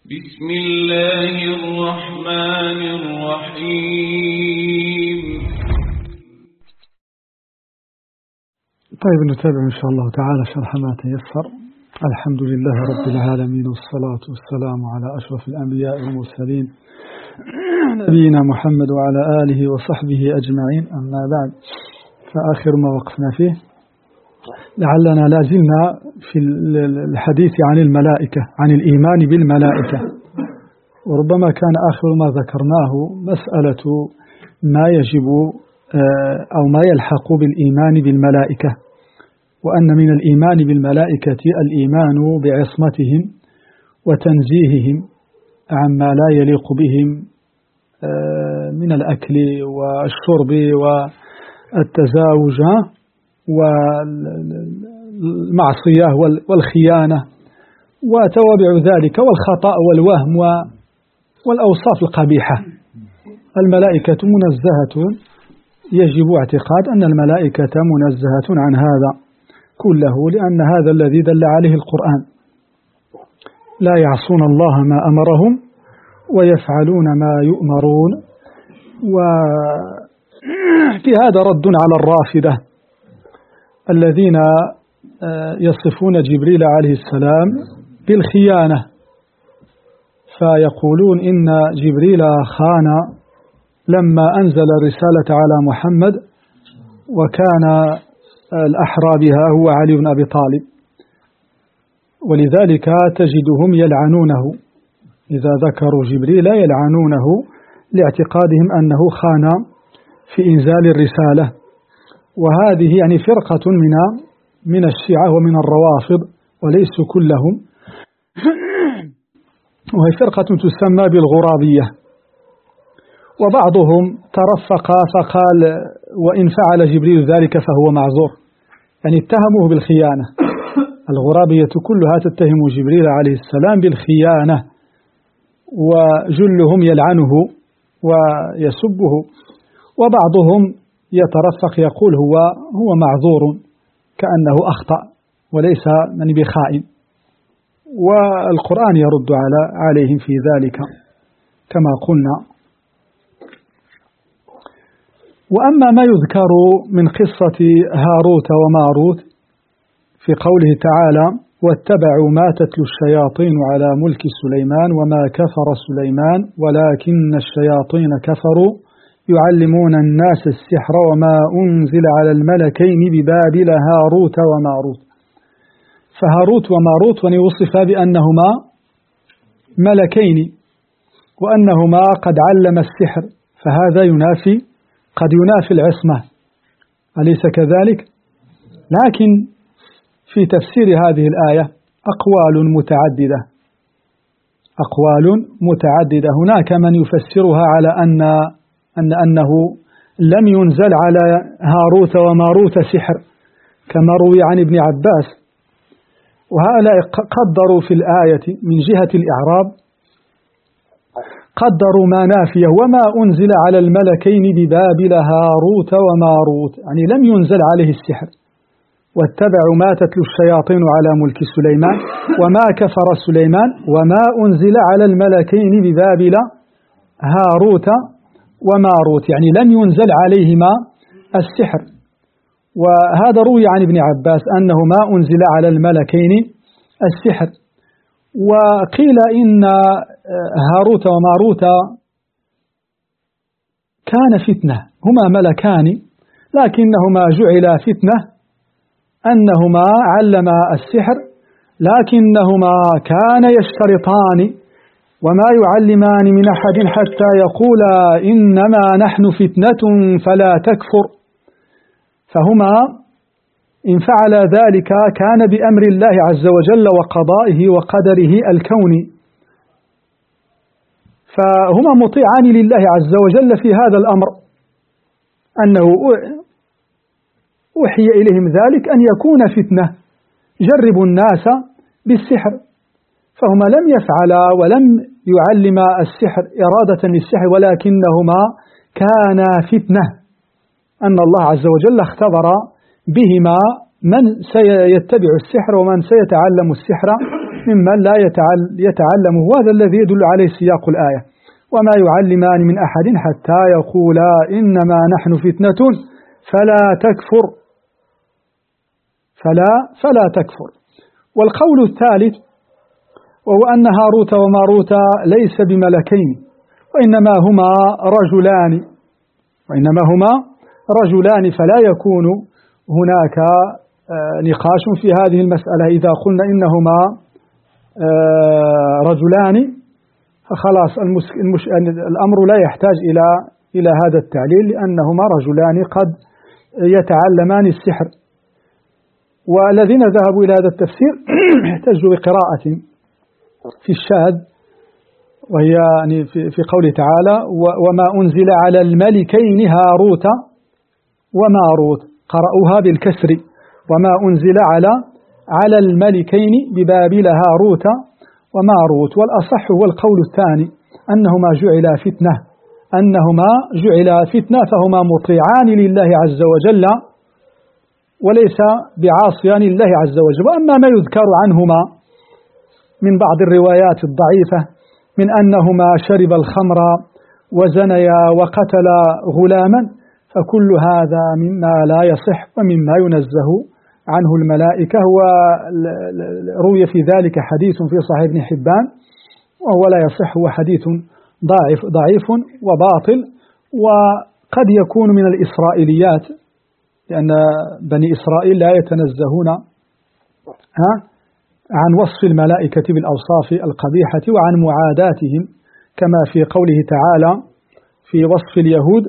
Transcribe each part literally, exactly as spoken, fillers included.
بسم الله الرحمن الرحيم. طيب نتابع إن شاء الله تعالى شرح ما تيسر. الحمد لله رب العالمين، والصلاة والسلام على أشرف الأنبياء والمرسلين نبينا محمد وعلى آله وصحبه أجمعين. أما بعد، فآخر ما وقفنا فيه لعلنا لازلنا في الحديث عن الملائكة، عن الإيمان بالملائكة، وربما كان آخر ما ذكرناه مسألة ما يجب أو ما يلحق بالإيمان بالملائكة، وأن من الإيمان بالملائكة الإيمان بعصمتهم وتنزيههم عما لا يليق بهم من الأكل والشرب والتزاوج والمعصية والخيانة وتوابع ذلك والخطأ والوهم والأوصاف القبيحة. الملائكة منزهة، يجب اعتقاد أن الملائكة منزهة عن هذا كله، لأن هذا الذي دل عليه القرآن: لا يعصون الله ما أمرهم ويفعلون ما يؤمرون. وفي هذا رد على الرافضة الذين يصفون جبريل عليه السلام بالخيانة، فيقولون إن جبريل خان لما أنزل الرسالة على محمد، وكان الأحرى بها هو علي بن أبي طالب، ولذلك تجدهم يلعنونه إذا ذكروا جبريل، يلعنونه لاعتقادهم أنه خان في إنزال الرسالة. وهذه يعني فرقة من من الشيعة ومن الروافض، وليسوا كلهم، وهي فرقة تسمى بالغرابية. وبعضهم ترفق فقال: وإن فعل جبريل ذلك فهو معذور، يعني اتهموه بالخيانة. الغرابية كلها تتهم جبريل عليه السلام بالخيانة، وجلهم يلعنه ويسبه، وبعضهم يترفق يقول هو هو معذور، كأنه أخطأ وليس من بخائن، والقرآن يرد على عليهم في ذلك كما قلنا. وأما ما يذكر من قصة هاروت وماروت في قوله تعالى: واتبعوا ما تتلو الشياطين على ملك سليمان وما كفر سليمان ولكن الشياطين كفروا يعلمون الناس السحر وما أنزل على الملكين ببابل هاروت وماروت. فهاروت وماروت وصفا بأنهما ملكين، وأنهما قد علم السحر، فهذا ينافي قد ينافي العصمة، أليس كذلك؟ لكن في تفسير هذه الآية أقوال متعددة أقوال متعددة هناك من يفسرها على أن أن أنه لم ينزل على هاروت وماروت سحر كما روي عن ابن عباس، وهؤلاء قدروا في الآية من جهة الإعراب، قدروا ما نافيه: وما أنزل على الملكين ببابل هاروت وماروت، يعني لم ينزل عليه السحر. واتبعوا ما تتلو الشياطين على ملك سليمان وما كفر سليمان وما أنزل على الملكين ببابل هاروت وماروت، يعني لم ينزل عليهما السحر. وهذا روي عن ابن عباس أنه ما أنزل على الملكين السحر. وقيل إن هاروت وماروت كان فتنة، هما ملكان لكنهما جعلا فتنة، أنهما علما السحر، لكنهما كان يشترطان: وما يعلمان من أحد حتى يقولا إنما نحن فتنة فلا تكفر. فهما إن فعل ذلك كان بأمر الله عز وجل وقضائه وقدره الكوني، فهما مطيعان لله عز وجل في هذا الأمر، أنه أوحي إليهم ذلك أن يكون فتنة، جربوا الناس بالسحر. فهما لم يفعلا ولم يعلما السحر إرادة للسحر، ولكنهما كانا فتنة، أن الله عز وجل اختبر بهما من سيتبع السحر ومن سيتعلم السحر ممن لا يتعلمه، وهذا الذي يدل عليه سياق الآية: وما يعلمان من أحد حتى يقولا إنما نحن فتنة فلا تكفر فلا فلا تكفر. والقول الثالث وهو أن هاروت وماروت ليس بملكين، وإنما هما رجلان وإنما هما رجلان فلا يكون هناك نقاش في هذه المسألة. إذا قلنا إنهما رجلان فخلاص المش... الأمر لا يحتاج إلى إلى هذا التعليل، لأنهما رجلان قد يتعلمان السحر. والذين ذهبوا إلى هذا التفسير احتجوا بقراءة في الشاذ، وهي يعني في, في قوله تعالى: وما أنزل على الملكين هاروت وماروت، قرأوها بالكسر: وما أنزل على على الملكين ببابل هاروت وماروت. والأصح هو القول الثاني، أنهما جعلا فتنة أنهما جعلا فتنة فهما مطيعان لله عز وجل وليس بعاصيان لله عز وجل. وأما ما يذكر عنهما من بعض الروايات الضعيفة من أنهما شرب الخمر وزنيا وقتلا غلاما، فكل هذا مما لا يصح ومما ينزه عنه الملائكة. وروي في ذلك حديث في صحيح ابن حبان وهو لا يصح، هو حديث ضعيف ضعيف وباطل، وقد يكون من الإسرائيليات، لأن بني إسرائيل لا يتنزهون ها عن وصف الملائكة بالأوصاف القبيحة وعن معاداتهم، كما في قوله تعالى في وصف اليهود: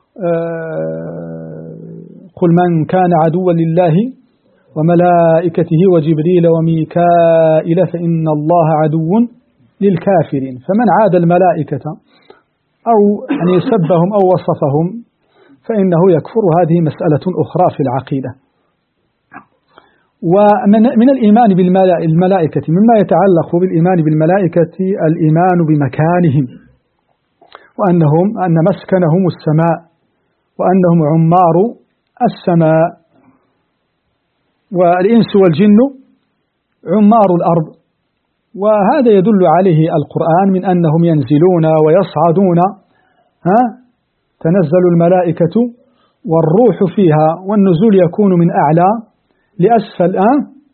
قل من كان عدوا لله وملائكته وجبريل وميكائيل فإن الله عدو للكافرين. فمن عاد الملائكة أو يعني سبهم أو وصفهم فإنه يكفر. هذه مسألة أخرى في العقيدة. ومن الإيمان بالملائكة مما يتعلق بالإيمان بالملائكة الإيمان بمكانهم، وأنهم أن مسكنهم السماء، وأنهم عمار السماء، والإنس والجن عمار الأرض. وهذا يدل عليه القرآن من أنهم ينزلون ويصعدون، ها تنزل الملائكة والروح فيها، والنزول يكون من أعلى لأسفل. آه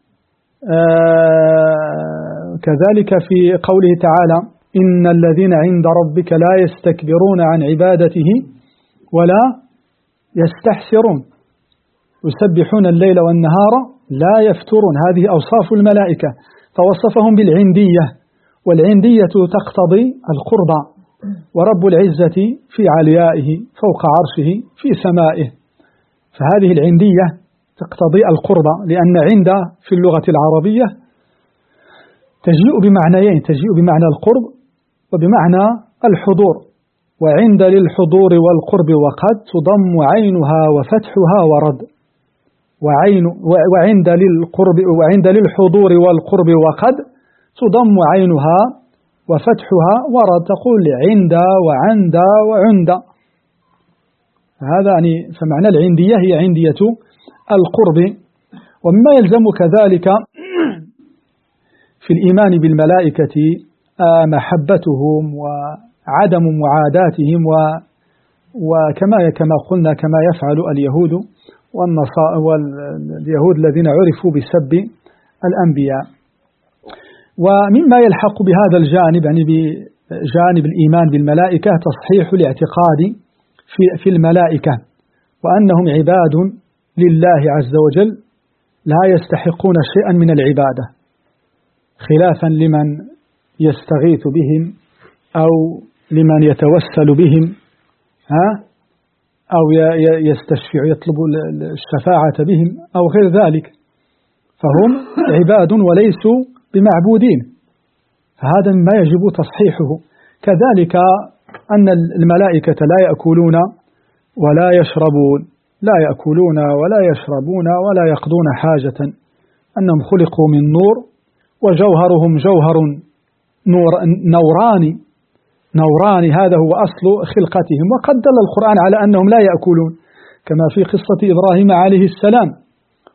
آه كذلك في قوله تعالى: إن الذين عند ربك لا يستكبرون عن عبادته ولا يستحسرون يسبحون الليل والنهار لا يفترون. هذه أوصاف الملائكة، فوصفهم بالعندية، والعندية تقتضي القرب، ورب العزة في عليائه فوق عرشه في سمائه. فهذه العندية تقتضي القرب، لأن عند في اللغة العربية تجيء بمعنيين: تجيء بمعنى القرب وبمعنى الحضور. وعند للحضور والقرب وقد تضم عينها وفتحها ورد. وعين وعند للقرب وعند للحضور والقرب وقد تضم عينها وفتحها ورد، تقول عند وعند وعند. هذا يعني فمعنى العندية هي عندية القرب. ومما يلزم كذلك في الإيمان بالملائكة محبتهم وعدم معاداتهم، وكما كما قلنا كما يفعل اليهود والنصارى واليهود الذين عرفوا بسب الأنبياء. ومما يلحق بهذا الجانب يعني بجانب الإيمان بالملائكة تصحيح الاعتقاد في في الملائكة، وأنهم عباد لله عز وجل لا يستحقون شيئا من العبادة، خلافا لمن يستغيث بهم أو لمن يتوسل بهم ها أو يستشفع يطلب الشفاعة بهم أو غير ذلك، فهم عباد وليسوا بمعبودين. فهذا ما يجب تصحيحه. كذلك أن الملائكة لا يأكلون ولا يشربون لا يأكلون ولا يشربون ولا يقضون حاجة، أنهم خلقوا من نور وجوهرهم جوهر نور نوراني نوراني هذا هو أصل خلقتهم. وقد دل القرآن على أنهم لا يأكلون، كما في قصة إبراهيم عليه السلام: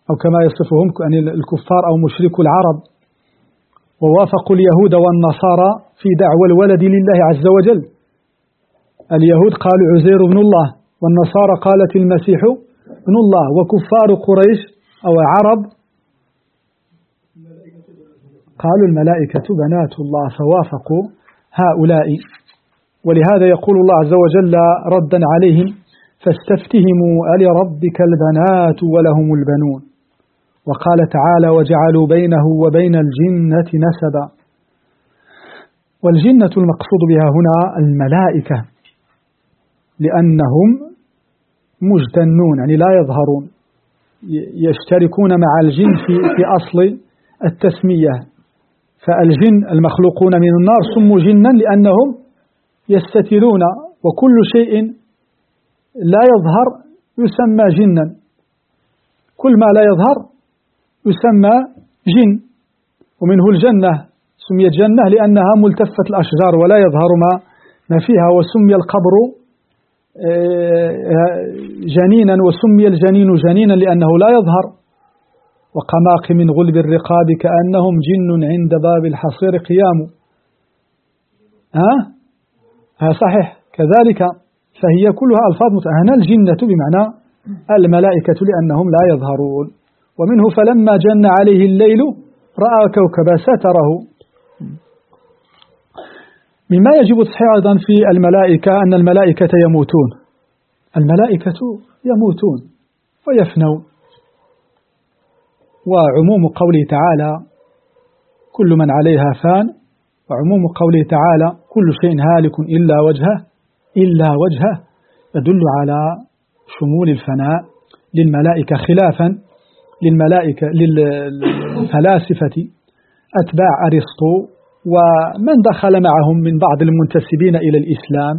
أو كما يصفهم يعني الكفار أو مشركو العرب، ووافقوا اليهود والنصارى في دعوى الولد لله عز وجل. اليهود قالوا عزير بن الله، والنصارى قالت المسيح ابن الله، وكفار قريش أو عرب قالوا الملائكة بنات الله، فوافقوا هؤلاء. ولهذا يقول الله عز وجل ردا عليهم: فاستفتهموا ألربك البنات ولهم البنون. وقال تعالى: وجعلوا بينه وبين الجنة نسبا. والجنة المقصود بها هنا الملائكة، لأنهم مجتنون يعني لا يظهرون، يشتركون مع الجن في, في أصل التسمية. فالجن المخلوقون من النار سموا جنا لأنهم يستترون، وكل شيء لا يظهر يسمى جنا، كل ما لا يظهر يسمى جن. ومنه الجنة سميت جنة لأنها ملتفة الأشجار ولا يظهر ما ما فيها، وسمي القبر جنينا، وسمي الجنين جنينا لأنه لا يظهر. وقماق من غلب الرقاب كأنهم جن عند باب الحصير قيام. ها ها صحيح كذلك، فهي كلها ألفاظ متأهنة. الجنة بمعنى الملائكة لأنهم لا يظهرون. ومنه فلما جن عليه الليل رأى كوكبا ستره. مما يجب تصحيح أيضا في الملائكة أن الملائكة يموتون، الملائكة يموتون ويفنون. وعموم قوله تعالى: كل من عليها فان، وعموم قوله تعالى: كل شيء هالك إلا وجهه إلا وجهه، يدل على شمول الفناء للملائكة، خلافا للملائكة للفلاسفة أتباع أرسطو ومن دخل معهم من بعض المنتسبين إلى الإسلام،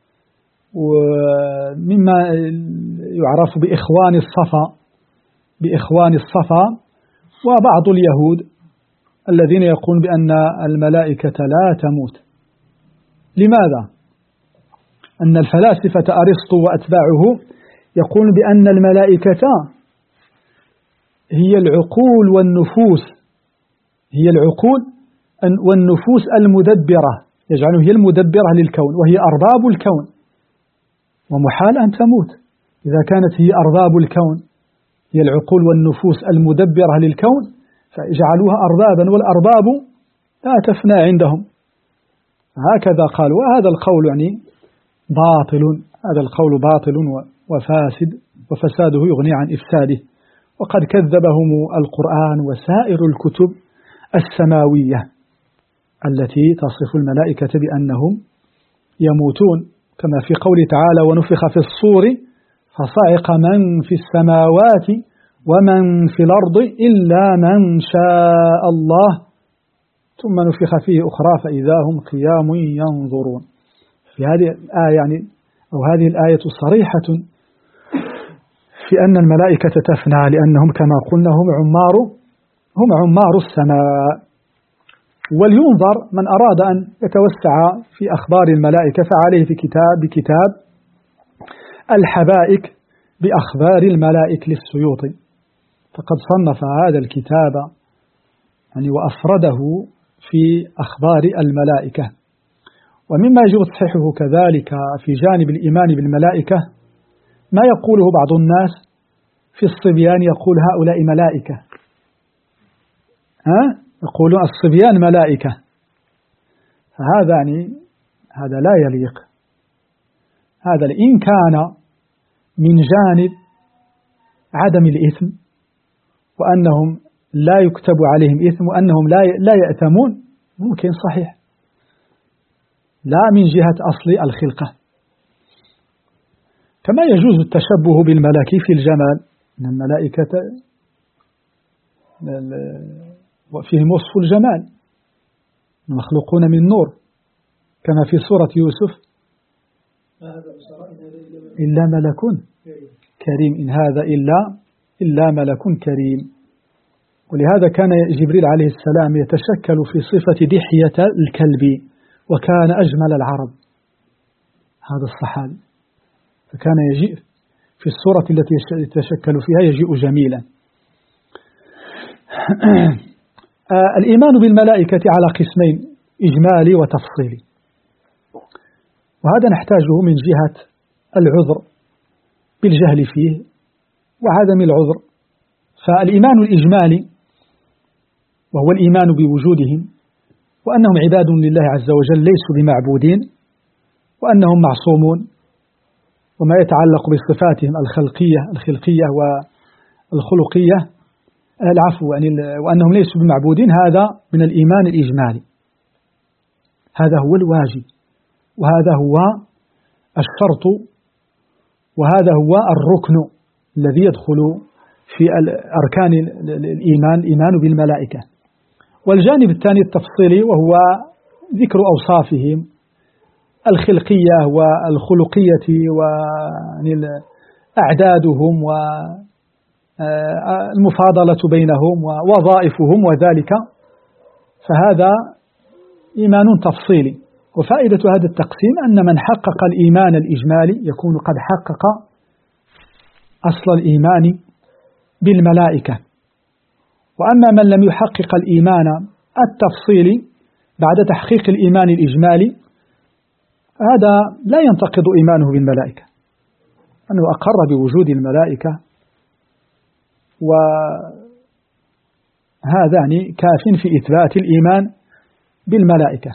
ومما يعرف بإخوان الصفا بإخوان الصفا وبعض اليهود الذين يقولون بأن الملائكة لا تموت. لماذا؟ أن الفلاسفة أرسطو وأتباعه يقولون بأن الملائكة هي العقول والنفوس هي العقول والنفوس المدبرة، يجعلها هي المدبرة للكون، وهي أرباب الكون، ومحال أن تموت إذا كانت هي أرباب الكون، هي العقول والنفوس المدبرة للكون، فاجعلوها أربابا، والأرباب لا تفنى عندهم. هكذا قال. وهذا القول يعني باطل، هذا القول باطل وفاسد، وفساده يغني عن إفساده. وقد كذبهم القرآن وسائر الكتب السماوية التي تصف الملائكة بأنهم يموتون، كما في قوله تعالى: ونفخ في الصور فصعق من في السماوات ومن في الأرض إلا من شاء الله ثم نفخ فيه أخرى فإذا هم قيام ينظرون. في هذه الآية يعني أو هذه الآية صريحة في أن الملائكة تفنى، لأنهم كما قلنا هم عمار هم عمار السماء. ولينظر من أراد أن يتوسع في أخبار الملائكة فعليه في كتاب بكتاب الحبائك بأخبار الملائك للسيوطي، فقد صنف هذا الكتاب يعني وأفرده في أخبار الملائكة. ومما يجب تصحيحه كذلك في جانب الإيمان بالملائكة ما يقوله بعض الناس في الصبيان، يقول هؤلاء ملائكة، ها يقولون الصبيان ملائكة، فهذا يعني هذا لا يليق. هذا إن كان من جانب عدم الإثم وأنهم لا يكتب عليهم إثم وأنهم لا لا يأثمون ممكن صحيح، لا من جهة أصل الخلقة. كما يجوز التشبه بالملائكة في الجمال، أن الملائكة فيهم وصف الجمال، مخلوقون من نور، كما في سورة يوسف: إلا ملك كريم إن هذا إلا إلا ملك كريم. ولهذا كان جبريل عليه السلام يتشكل في صفة دحية الكلب، وكان أجمل العرب هذا الصحابي، فكان يجيء في الصورة التي يتشكل فيها يجيء جميلا. الإيمان بالملائكة على قسمين، إجمالي وتفصيلي، وهذا نحتاجه من جهة العذر بالجهل فيه وعدم العذر. فالإيمان الإجمالي وهو الإيمان بوجودهم وأنهم عباد لله عز وجل ليسوا بمعبودين، وأنهم معصومون، وما يتعلق بصفاتهم الخلقية الخلقية والخلقية العفو يعني وأنهم ليسوا بمعبودين، هذا من الإيمان الإجمالي، هذا هو الواجب، وهذا هو الشرط، وهذا هو الركن الذي يدخل في أركان الإيمان، الإيمان بالملائكة. والجانب الثاني التفصيلي وهو ذكر أوصافهم الخلقية والخلقية وأعدادهم والمفاضلة بينهم ووظائفهم وذلك، فهذا إيمان تفصيلي. وفائدة هذا التقسيم أن من حقق الإيمان الإجمالي يكون قد حقق أصل الإيمان بالملائكة، وأما من لم يحقق الإيمان التفصيلي بعد تحقيق الإيمان الإجمالي هذا لا ينتقض إيمانه بالملائكة، أنه أقر بوجود الملائكة، وهذا يعني كاف في إثبات الإيمان بالملائكة.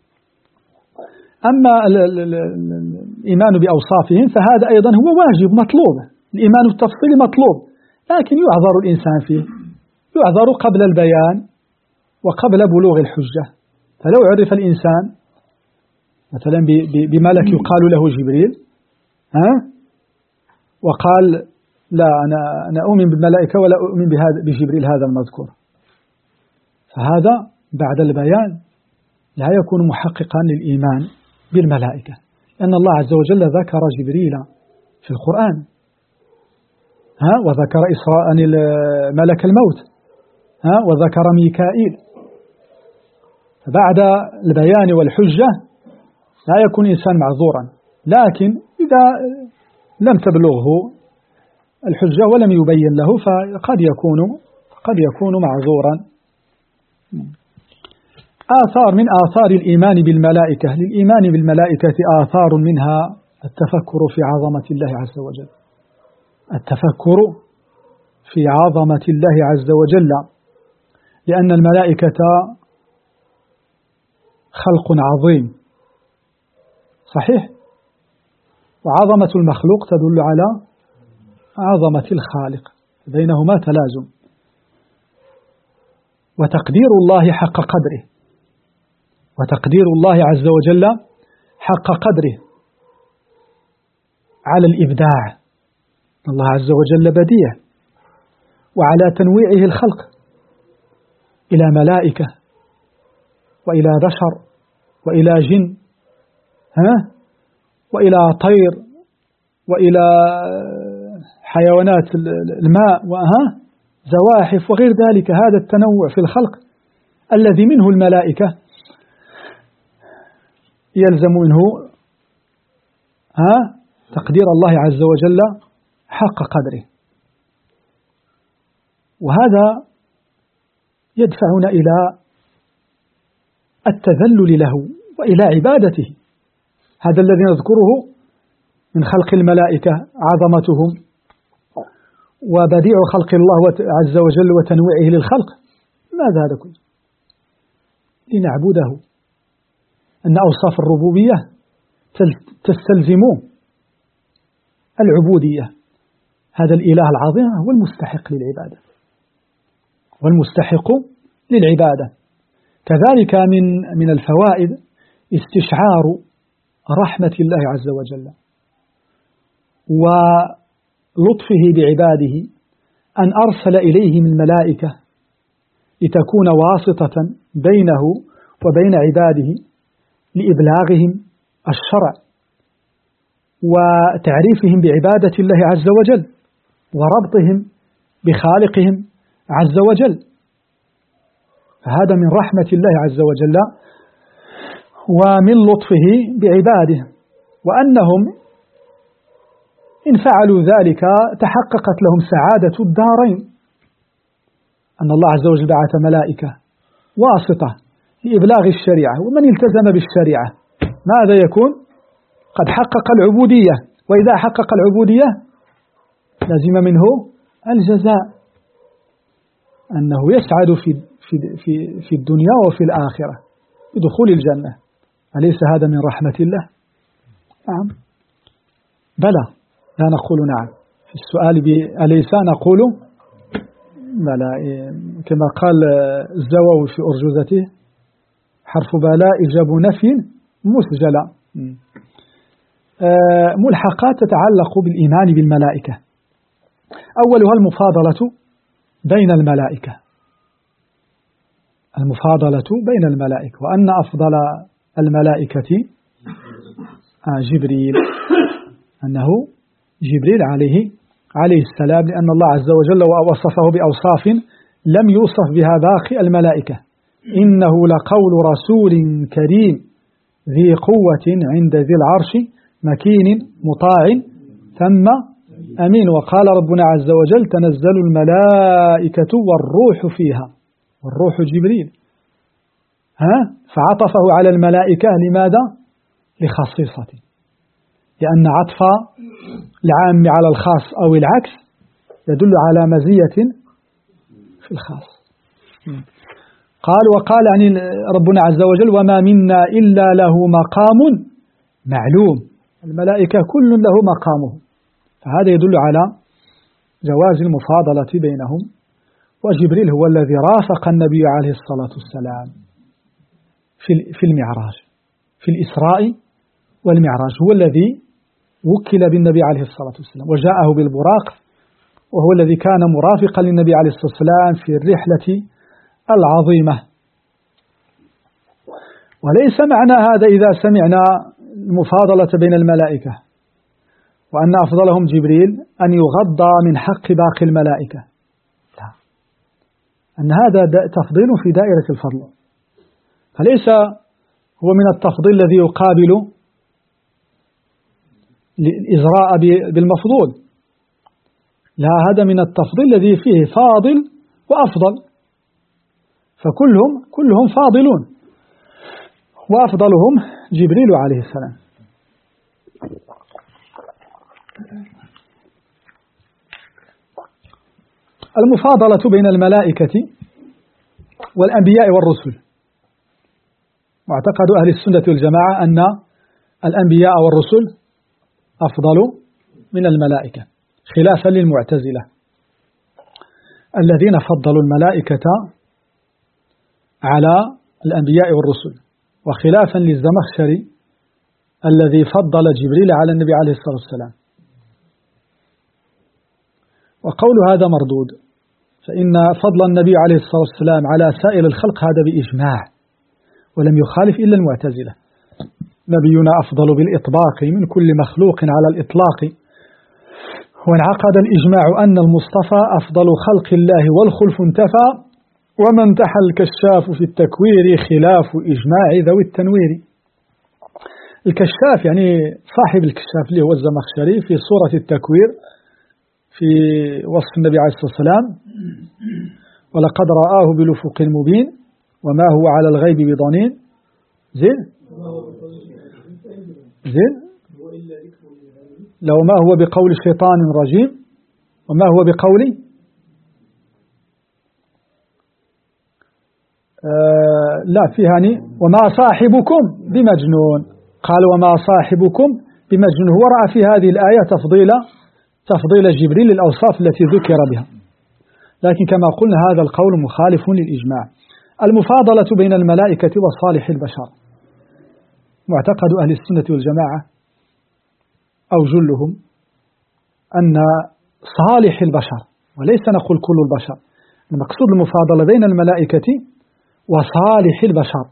أما الإيمان بأوصافهم فهذا أيضا هو واجب مطلوب، الإيمان التفصيلي مطلوب، لكن يعذر الإنسان فيه، يعذر قبل البيان وقبل بلوغ الحجة. فلو عرف الإنسان مثلا بملك يقال له جبريل ها وقال لا أنا أنا أؤمن بالملائكة ولا أؤمن بجبريل هذا المذكور، فهذا بعد البيان لا يكون محققا للإيمان بالملائكة، لأن الله عز وجل ذكر جبريل في القرآن ها وذكر إسراء ملك الموت ها وذكر ميكائيل، فبعد البيان والحجة لا يكون إنسان معذورا. لكن إذا لم تبلغه الحجة ولم يبين له فقد يكون قد يكون معذورا. آثار من آثار الإيمان بالملائكة، للإيمان بالملائكة آثار منها التفكر في عظمة الله عز وجل، التفكر في عظمة الله عز وجل، لأن الملائكة خلق عظيم صحيح، وعظمة المخلوق تدل على عظمة الخالق، بينهما تلازم. وتقدير الله حق قدره، وتقدير الله عز وجل حق قدره على الإبداع، الله عز وجل بديع، وعلى تنويعه الخلق إلى ملائكة وإلى بشر وإلى جن ها وإلى طير وإلى حيوانات الماء وها زواحف وغير ذلك. هذا التنوع في الخلق الذي منه الملائكة يلزم منه ها تقدير الله عز وجل حق قدره، وهذا يدفعنا إلى التذلل له وإلى عبادته. هذا الذي نذكره من خلق الملائكة عظمتهم وبديع خلق الله عز وجل وتنويعه للخلق، ماذا هذا كله؟ لنعبده، أن أوصاف الربوبية تستلزم العبودية. هذا الإله العظيم هو المستحق للعبادة والمستحق للعبادة. كذلك من من الفوائد استشعار رحمة الله عز وجل ولطفه بعباده، أن أرسل إليهم الملائكة لتكون واسطة بينه وبين عباده لإبلاغهم الشرع وتعريفهم بعبادة الله عز وجل وربطهم بخالقهم عز وجل. فهذا من رحمة الله عز وجل ومن لطفه بعباده، وأنهم إن فعلوا ذلك تحققت لهم سعادة الدارين، أن الله عز وجل بعث ملائكة واسطة لإبلاغ الشريعة، ومن التزم بالشريعة ماذا يكون؟ قد حقق العبودية، وإذا حقق العبودية لازم منه الجزاء، أنه يسعد في في في في الدنيا وفي الآخرة بدخول الجنة. أليس هذا من رحمة الله؟ نعم بلى، لا نقول نعم في السؤال أليس نقول بلى، كما قال الزواوي في أرجوزته حرف بلاء إجاب نفي مسجلة. ملحقات تتعلق بالإيمان بالملائكة. أولها المفاضلة بين الملائكة، المفاضلة بين الملائكة، وأن أفضل الملائكة جبريل، أنه جبريل عليه عليه السلام، لأن الله عز وجل وصفه بأوصاف لم يوصف بها باقي الملائكة. إنه لقول رسول كريم ذي قوة عند ذي العرش مكين مطاع ثم أمين. وقال ربنا عز وجل تنزل الملائكة والروح فيها، والروح جبريل، ها فعطفه على الملائكة لماذا؟ لخصيصته، لأن عطف العام على الخاص أو العكس يدل على مزية في الخاص. قال وقال عن ربنا عز وجل وما منا إلا له مقام معلوم، الملائكة كل له مقامه، فهذا يدل على جواز المفاضلة بينهم. وجبريل هو الذي رافق النبي عليه الصلاة والسلام في المعراج، في الإسراء والمعراج، هو الذي وكل بالنبي عليه الصلاة والسلام وجاءه بالبراق، وهو الذي كان مرافقا للنبي عليه الصلاة والسلام في الرحلة العظيمة. وليس معنى هذا إذا سمعنا المفاضلة بين الملائكة وأن أفضلهم جبريل أن يغضى من حق باقي الملائكة، لا، أن هذا تفضيل في دائرة الفضل، فليس هو من التفضيل الذي يقابل الإزراء بالمفضول، لا، هذا من التفضيل الذي فيه فاضل وأفضل، فكلهم كلهم فاضلون، وأفضلهم جبريل عليه السلام. المفاضلة بين الملائكة والأنبياء والرسل. معتقد أهل السنة والجماعة أن الأنبياء والرسل أفضل من الملائكة، خلافا للمعتزلة الذين فضلوا الملائكة على الأنبياء والرسل، وخلافا للزمخشري الذي فضل جبريل على النبي عليه الصلاة والسلام. وقول هذا مردود، فإن فضل النبي عليه الصلاة والسلام على سائر الخلق هذا بإجماع، ولم يخالف إلا المعتزلة. نبينا أفضل بالإطباق من كل مخلوق على الإطلاق، وانعقد الإجماع أن المصطفى أفضل خلق الله والخلف انتفى، ومن تحى الكشاف في التكوير خلاف إجماع ذوي التنوير. الكشاف يعني صاحب الكشاف اللي هو الزمخشري في سورة التكوير في وصف النبي عليه الصلاة والسلام، ولقد رآه بالأفق المبين وما هو على الغيب بضنين. زين زين لو ما هو بقول شيطان رجيم وما هو بقول آه لا فيها يعني وما صاحبكم بمجنون، قال وما صاحبكم بمجنون، هو رأى في هذه الآية تفضيل تفضيل جبريل للأوصاف التي ذكر بها، لكن كما قلنا هذا القول مخالف للإجماع. المفاضلة بين الملائكة وصالح البشر. معتقد أهل السنة والجماعة أو جلهم أن صالح البشر، وليس نقول كل البشر، المقصود المفاضلة بين الملائكة وصالح البشر،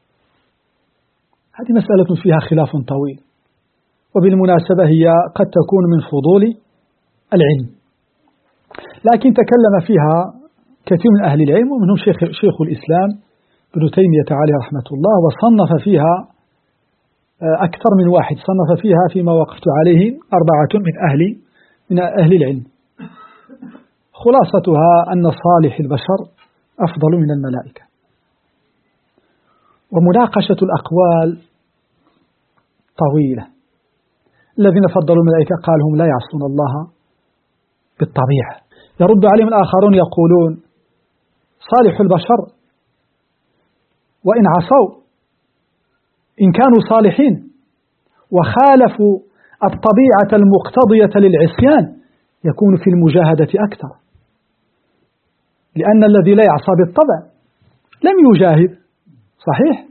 هذه مسألة فيها خلاف طويل، وبالمناسبة هي قد تكون من فضول العلم، لكن تكلم فيها كثير من أهل العلم، ومنهم شيخ, شيخ الإسلام ابن تيمية عليه رحمة الله، وصنف فيها أكثر من واحد، صنف فيها فيما وقفت عليه أربعة من أهل من أهل العلم. خلاصتها أن صالح البشر أفضل من الملائكة. ومناقشة الأقوال طويلة. الذين فضلوا الملائكة قال هم لا يعصون الله بالطبيعة. يرد عليهم الآخرون يقولون صالح البشر وإن عصوا إن كانوا صالحين وخالفوا الطبيعة المقتضية للعصيان يكون في المجاهدة أكثر، لأن الذي لا يعصى بالطبع لم يجاهد، صحيح؟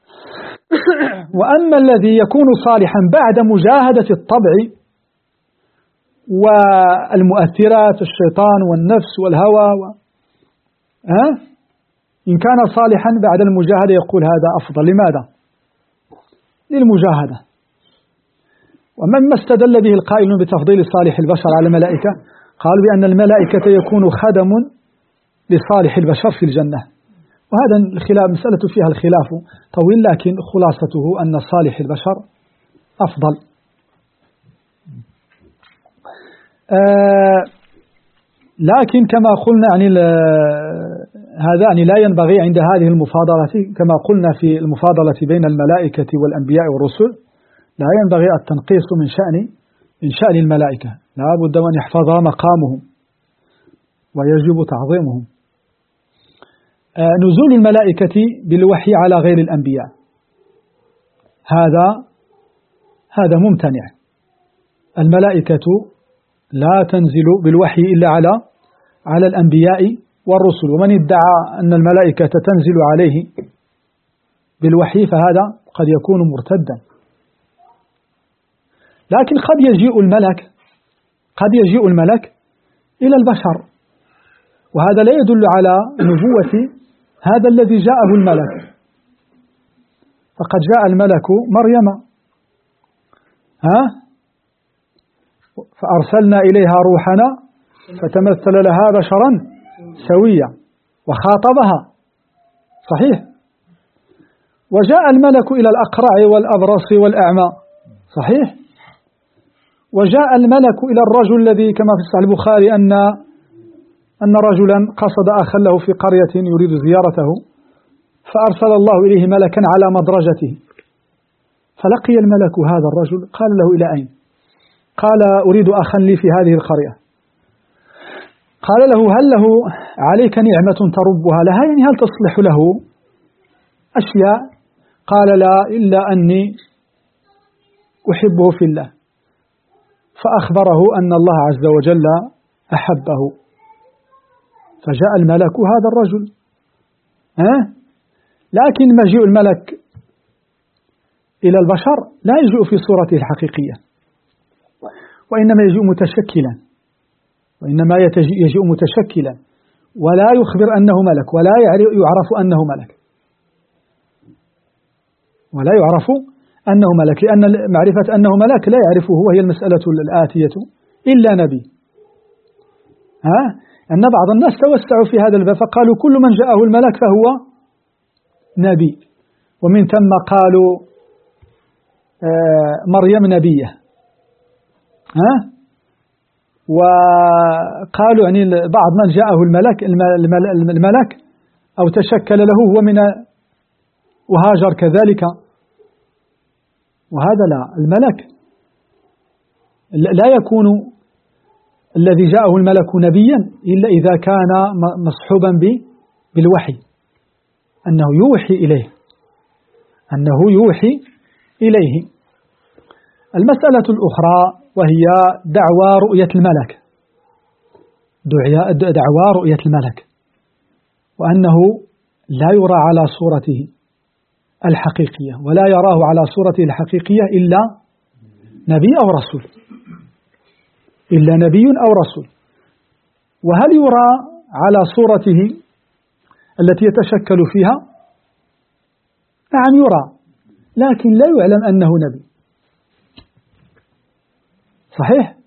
وأما الذي يكون صالحا بعد مجاهدة الطبع والمؤثرات الشيطان والنفس والهوى و... ها؟ إن كان صالحا بعد المجاهدة يقول هذا أفضل. لماذا؟ للمجاهدة. ومما استدل به القائلون بتفضيل صالح البشر على الملائكة قالوا بأن الملائكة يكون خدم لصالح البشر في الجنة. وهذا الخلاف مسألة فيها الخلاف طويل، لكن خلاصته أن صالح البشر أفضل. آه لكن كما قلنا يعني هذا يعني لا ينبغي عند هذه المفاضلة كما قلنا في المفاضلة بين الملائكة والأنبياء والرسل لا ينبغي التنقيص من شأن من شأن الملائكة، لا بد أن يحفظ مقامهم ويجب تعظيمهم. آه نزول الملائكة بالوحي على غير الأنبياء هذا هذا ممتنع. الملائكة لا تنزل بالوحي إلا على على الأنبياء والرسل، ومن ادعى أن الملائكة تنزل عليه بالوحي فهذا قد يكون مرتدا. لكن قد يجيء الملك قد يجيء الملك إلى البشر، وهذا لا يدل على نبوة هذا الذي جاءه الملك. فقد جاء الملك مريم ها فأرسلنا إليها روحنا فتمثل لها بشرا سويا وخاطبها، صحيح. وجاء الملك إلى الأقرع والأبرص والأعمى، صحيح. وجاء الملك إلى الرجل الذي كما في صحيح البخاري أن أن رجلا قصد أخا له في قرية يريد زيارته فأرسل الله إليه ملكا على مدرجته، فلقي الملك هذا الرجل قال له إلى أين؟ قال أريد أخا لي في هذه القرية. قال له هل له عليك نعمة تربها لها، يعني هل تصلح له أشياء؟ قال لا إلا أني أحبه في الله، فأخبره أن الله عز وجل أحبه، فجاء الملك هذا الرجل. ها؟ لكن مجيء الملك إلى البشر لا يجيء في صورته الحقيقية، وإنما يجيء متشكلا وإنما يجيء متشكلا ولا يخبر أنه ملك ولا يعرف أنه ملك ولا يعرف أنه ملك لأن معرفة أنه ملك لا يعرفه، وهي المسألة الآتية إلا نبي. ها؟ أن بعض الناس توسعوا في هذا الباب فقالوا كل من جاءه الملك فهو نبي، ومن ثم قالوا آه مريم نبية. ها؟ وقالوا يعني بعض من جاءه الملك الملك أو تشكل له هو من وهاجر كذلك، وهذا لا. الملك لا يكون الذي جاءه الملك نبيا إلا إذا كان مصحوبا بالوحي، أنه يوحي إليه أنه يوحي إليه. المسألة الأخرى وهي دعوى رؤية الملك دعوى رؤية الملك وأنه لا يرى على صورته الحقيقية ولا يراه على صورته الحقيقية إلا نبي أو رسول إلا نبي أو رسول. وهل يرى على صورته التي يتشكل فيها؟ نعم يرى، لكن لا يعلم أنه نبي، صحيح؟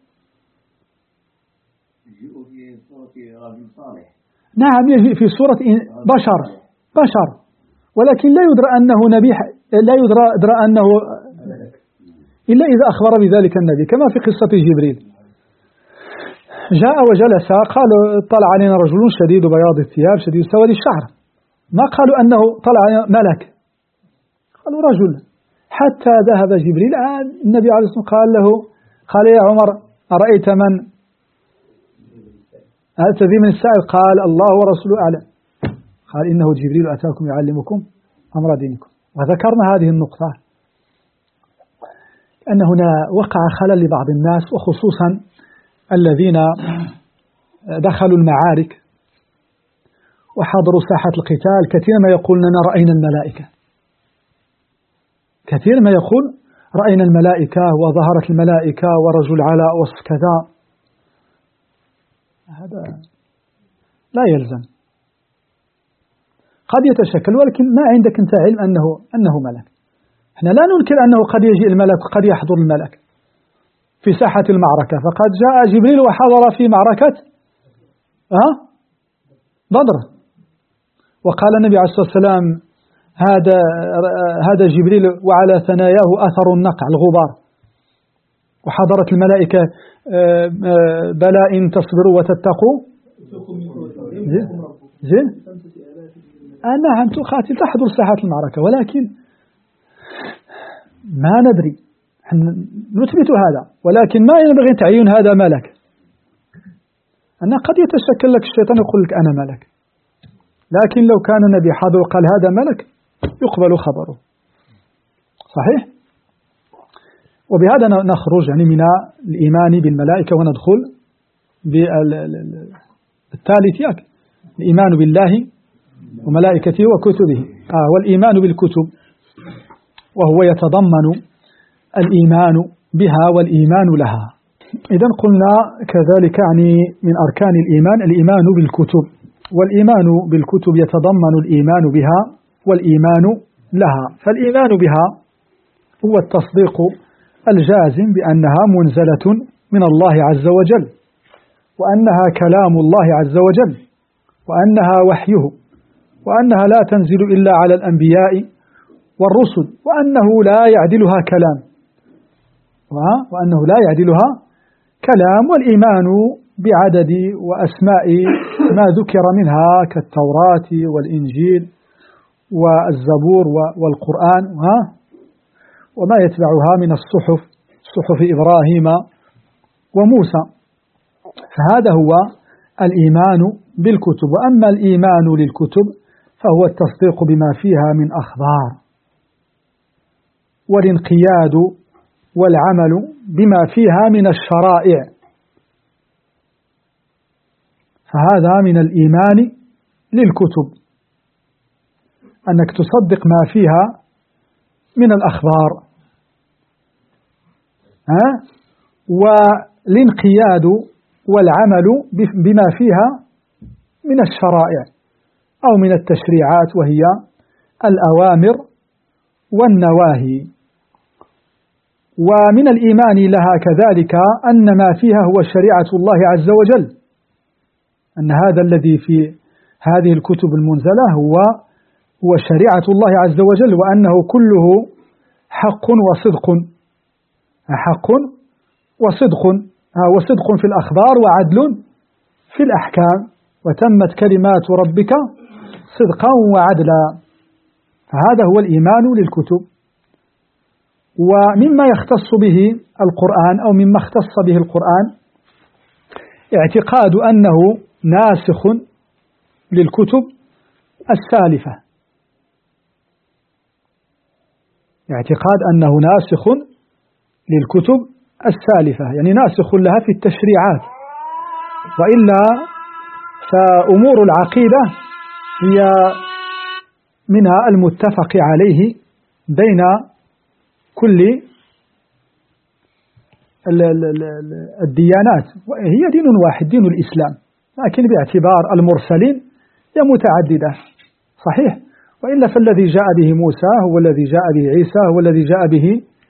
نعم يجيء في صورة بشر بشر ولكن لا يدرى أنه نبي، لا يدرى, يدرى أنه إلا إذا أخبر بذلك النبي، كما في قصة جبريل. جاء وجلس، قالوا طلع علينا رجل شديد بياض الثياب شديد سواد الشعر، ما قالوا أنه طلع علينا ملك، قالوا رجل. حتى ذهب جبريل، النبي عليه الصلاة والسلام قال له، قال يا عمر أرأيت من أتى من السائل؟ قال الله ورسوله أعلم. قال إنه جبريل أتاكم يعلمكم أمر دينكم. وذكرنا هذه النقطة أن هنا وقع خلل لبعض الناس، وخصوصا الذين دخلوا المعارك وحضروا ساحة القتال، كثير ما يقول لنا رأينا الملائكة، كثير ما يقول رأينا الملائكة وظهرت الملائكة ورجل على وصف كذا. هذا لا يلزم، قد يتشكل، ولكن ما عندك أنت علم أنه أنه ملك. احنا لا ننكر أنه قد يجي الملك وقد يحضر الملك في ساحة المعركة، فقد جاء جبريل وحضر في معركة أه؟ بدر، وقال النبي عليه الصلاة والسلام هذا هذا جبريل وعلى ثناياه أثر النقع الغبار، وحضرت الملائكة بلى إن تصبروا وتتقوا زين نعم تقاتل تحضر ساحة المعركة، ولكن ما ندري، نثبت هذا، ولكن ما ينبغي تعيين هذا ملك. أن قد يتشكل لك الشيطان يقول لك أنا ملك، لكن لو كان النبي حاضر وقال هذا ملك يقبل خبره، صحيح؟ وبهذا نخرج يعني من الإيمان بالملائكة وندخل بالثالث ياك الإيمان بالله وملائكته وكتبه آه والإيمان بالكتب، وهو يتضمن الإيمان بها والإيمان لها. إذن قلنا كذلك يعني من أركان الإيمان الإيمان بالكتب، والإيمان بالكتب يتضمن الإيمان بها والإيمان لها. فالإيمان بها هو التصديق الجازم بأنها منزلة من الله عز وجل، وأنها كلام الله عز وجل، وأنها وحيه، وأنها لا تنزل إلا على الأنبياء والرسل، وأنه لا يعدلها كلام وأنه لا يعدلها كلام. والإيمان بعدد وأسماء ما ذكر منها كالتوراة والإنجيل والزبور والقرآن وما يتبعها من الصحف، صحف إبراهيم وموسى. فهذا هو الإيمان بالكتب. وأما الإيمان للكتب فهو التصديق بما فيها من أخبار، والانقياد والعمل بما فيها من الشرائع، فهذا من الإيمان للكتب، أنك تصدق ما فيها من الأخبار، ها؟ والانقياد والعمل بما فيها من الشرائع أو من التشريعات، وهي الأوامر والنواهي. ومن الإيمان لها كذلك أن ما فيها هو شريعة الله عز وجل، أن هذا الذي في هذه الكتب المنزلة هو هو شريعة الله عز وجل، وأنه كله حق وصدق، حق وصدق وصدق في الأخبار وعدل في الأحكام، وتمت كلمات ربك صدقا وعدلا. فهذا هو الإيمان للكتب. ومما يختص به القرآن أو مما اختص به القرآن اعتقاد أنه ناسخ للكتب السالفة، اعتقاد أنه ناسخ للكتب السالفة، يعني ناسخ لها في التشريعات. وإلا فأمور العقيدة هي منها المتفق عليه بين كل الديانات، وهي دين واحد دين الإسلام، لكن باعتبار المرسلين هي متعددة، صحيح؟ وإلا فالذي جاء به موسى هو الذي جاء به عيسى، هو الذي جاء به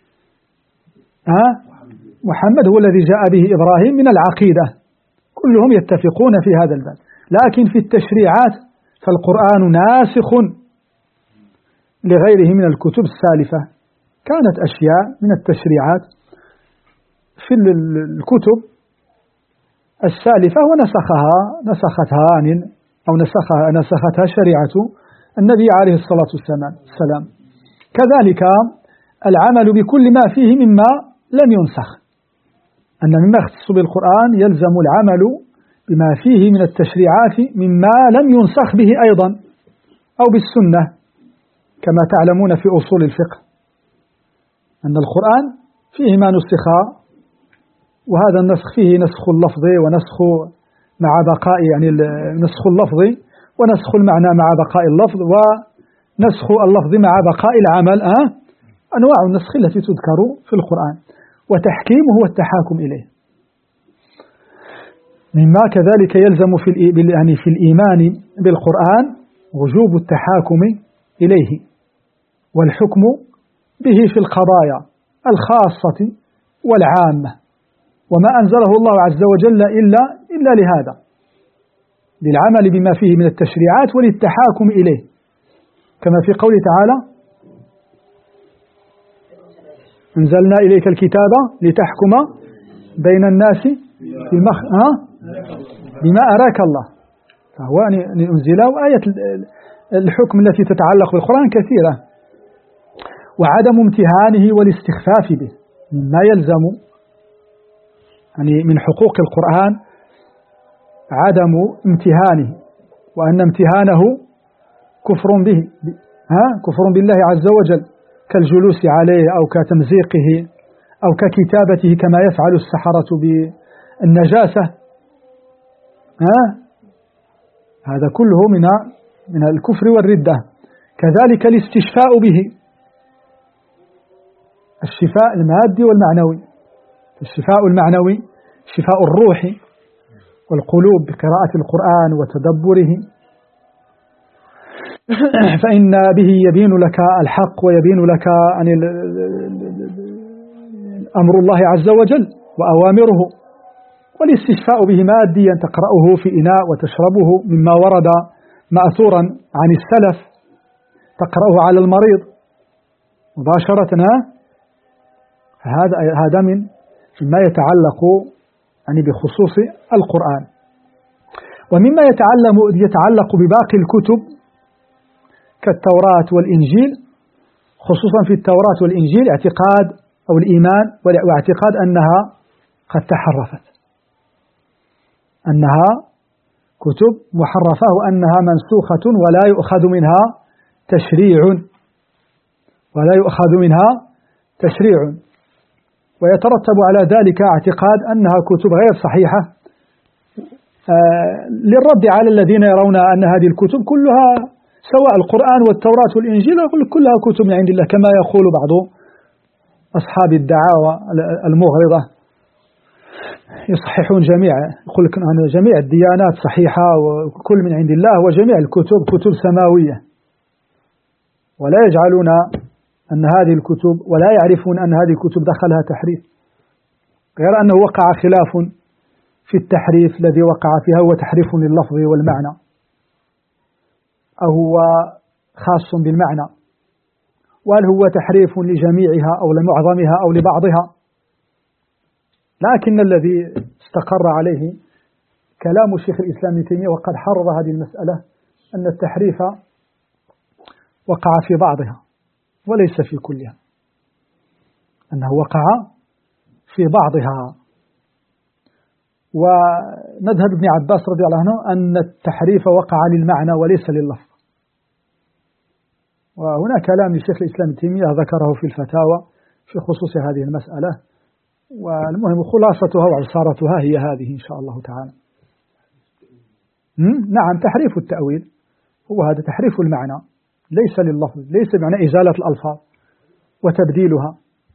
محمد، هو الذي جاء به إبراهيم من العقيدة، كلهم يتفقون في هذا الباب. لكن في التشريعات فالقرآن ناسخ لغيره من الكتب السالفة. كانت أشياء من التشريعات في الكتب السالفة ونسخها نسختها عن أو نسخها نسختها شريعة النبي عليه الصلاة والسلام. كذلك العمل بكل ما فيه مما لم ينسخ، أن مما يختص بالقرآن يلزم العمل بما فيه من التشريعات مما لم ينسخ به أيضا أو بالسنة، كما تعلمون في أصول الفقه أن القرآن فيه ما نسخ، وهذا النسخ فيه نسخ اللفظ ونسخ مع بقاء يعني نسخ اللفظ ونسخ المعنى مع بقاء اللفظ، ونسخ اللفظ مع بقاء العمل. أه؟ أنواع النسخ التي تذكر في القرآن، وتحكيمه والتحاكم إليه. مما كذلك يلزم في يعني في الإيمان بالقرآن وجوب التحاكم إليه والحكم به في القضايا الخاصة والعامة، وما أنزله الله عز وجل إلا إلا لهذا، للعمل بما فيه من التشريعات وللتحاكم إليه، كما في قوله تعالى: أنزلنا إليك الكتاب لتحكم بين الناس بما بما أراك الله. فهو أن أنزل، وآية الحكم التي تتعلق بالقرآن كثيرة، وعدم امتهانه والاستخفاف به مما يلزم يعني من حقوق القرآن، عدم امتهانه، وأن امتهانه كفر به ها كفر بالله عز وجل، كالجلوس عليه أو كتمزيقه أو ككتابته كما يفعل السحرة بالنجاسة. ها هذا كله من من الكفر والردة. كذلك الاستشفاء به، الشفاء المادي والمعنوي. الشفاء المعنوي شفاء الروح والقلوب بقراءة القرآن وتدبره، فإن به يبين لك الحق ويبين لك عن أمر الله عز وجل وأوامره. والاستشفاء به ماديا، تقرأه في إناء وتشربه مما ورد مأثورا عن السلف، تقرأه على المريض مباشرة. هذا هذا من مما يتعلق يعني بخصوص القرآن. ومما يتعلم يتعلق بباقي الكتب كالتوراة والإنجيل، خصوصا في التوراة والإنجيل اعتقاد أو الإيمان واعتقاد أنها قد تحرفت، أنها كتب محرفة وأنها منسوخة ولا يؤخذ منها تشريع ولا يؤخذ منها تشريع ويترتب على ذلك اعتقاد أنها كتب غير صحيحة، آه للرد على الذين يرون أن هذه الكتب كلها سواء القرآن والتوراة والإنجيل كلها كتب من عند الله، كما يقول بعض أصحاب الدعاوى المغرضة يصححون جميع، يقول لك أن جميع الديانات صحيحة وكل من عند الله، وجميع الكتب كتب سماوية، ولا يجعلون أن هذه الكتب ولا يعرفون أن هذه الكتب دخلها تحريف، غير أنه وقع خلاف في التحريف. الذي وقع فيها هو تحريف لللفظ والمعنى، أو هو خاص بالمعنى، وهل هو تحريف لجميعها أو لمعظمها أو لبعضها. لكن الذي استقر عليه كلام شيخ الإسلام ابن تيمية وقد حرر هذه المسألة أن التحريف وقع في بعضها وليس في كلها، أنه وقع في بعضها. ومذهب ابن عباس رضي الله عنه أن التحريف وقع للمعنى وليس لللفظ. وهناك كلام لشيخ الإسلام ابن تيمية ذكره في الفتاوى في خصوص هذه المسألة، والمهم خلاصتها وعصارتها هي هذه إن شاء الله تعالى. نعم، تحريف التأويل هو هذا تحريف المعنى ليس لللفظ، ليس بمعنى إزالة الألفاظ وتبديلها.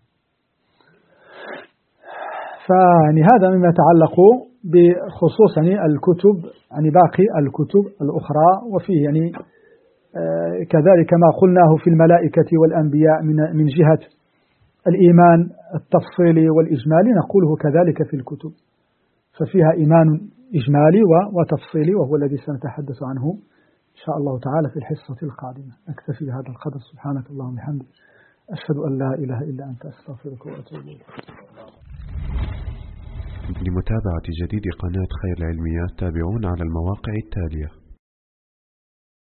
فيعني هذا مما يتعلق بخصوص يعني الكتب، يعني باقي الكتب الأخرى. وفيه يعني آه كذلك ما قلناه في الملائكة والأنبياء من من جهة الإيمان التفصيلي والإجمالي نقوله كذلك في الكتب، ففيها إيمان إجمالي وتفصيلي، وهو الذي سنتحدث عنه إن شاء الله تعالى في الحصة القادمة. أكتفي بهذا القدر. سبحانك اللهم وبحمدك، أشهد أن لا إله إلا أنت، أستغفرك وأتوب إليك. لمتابعة جديد قناة خير العلميات تابعونا على المواقع التالية.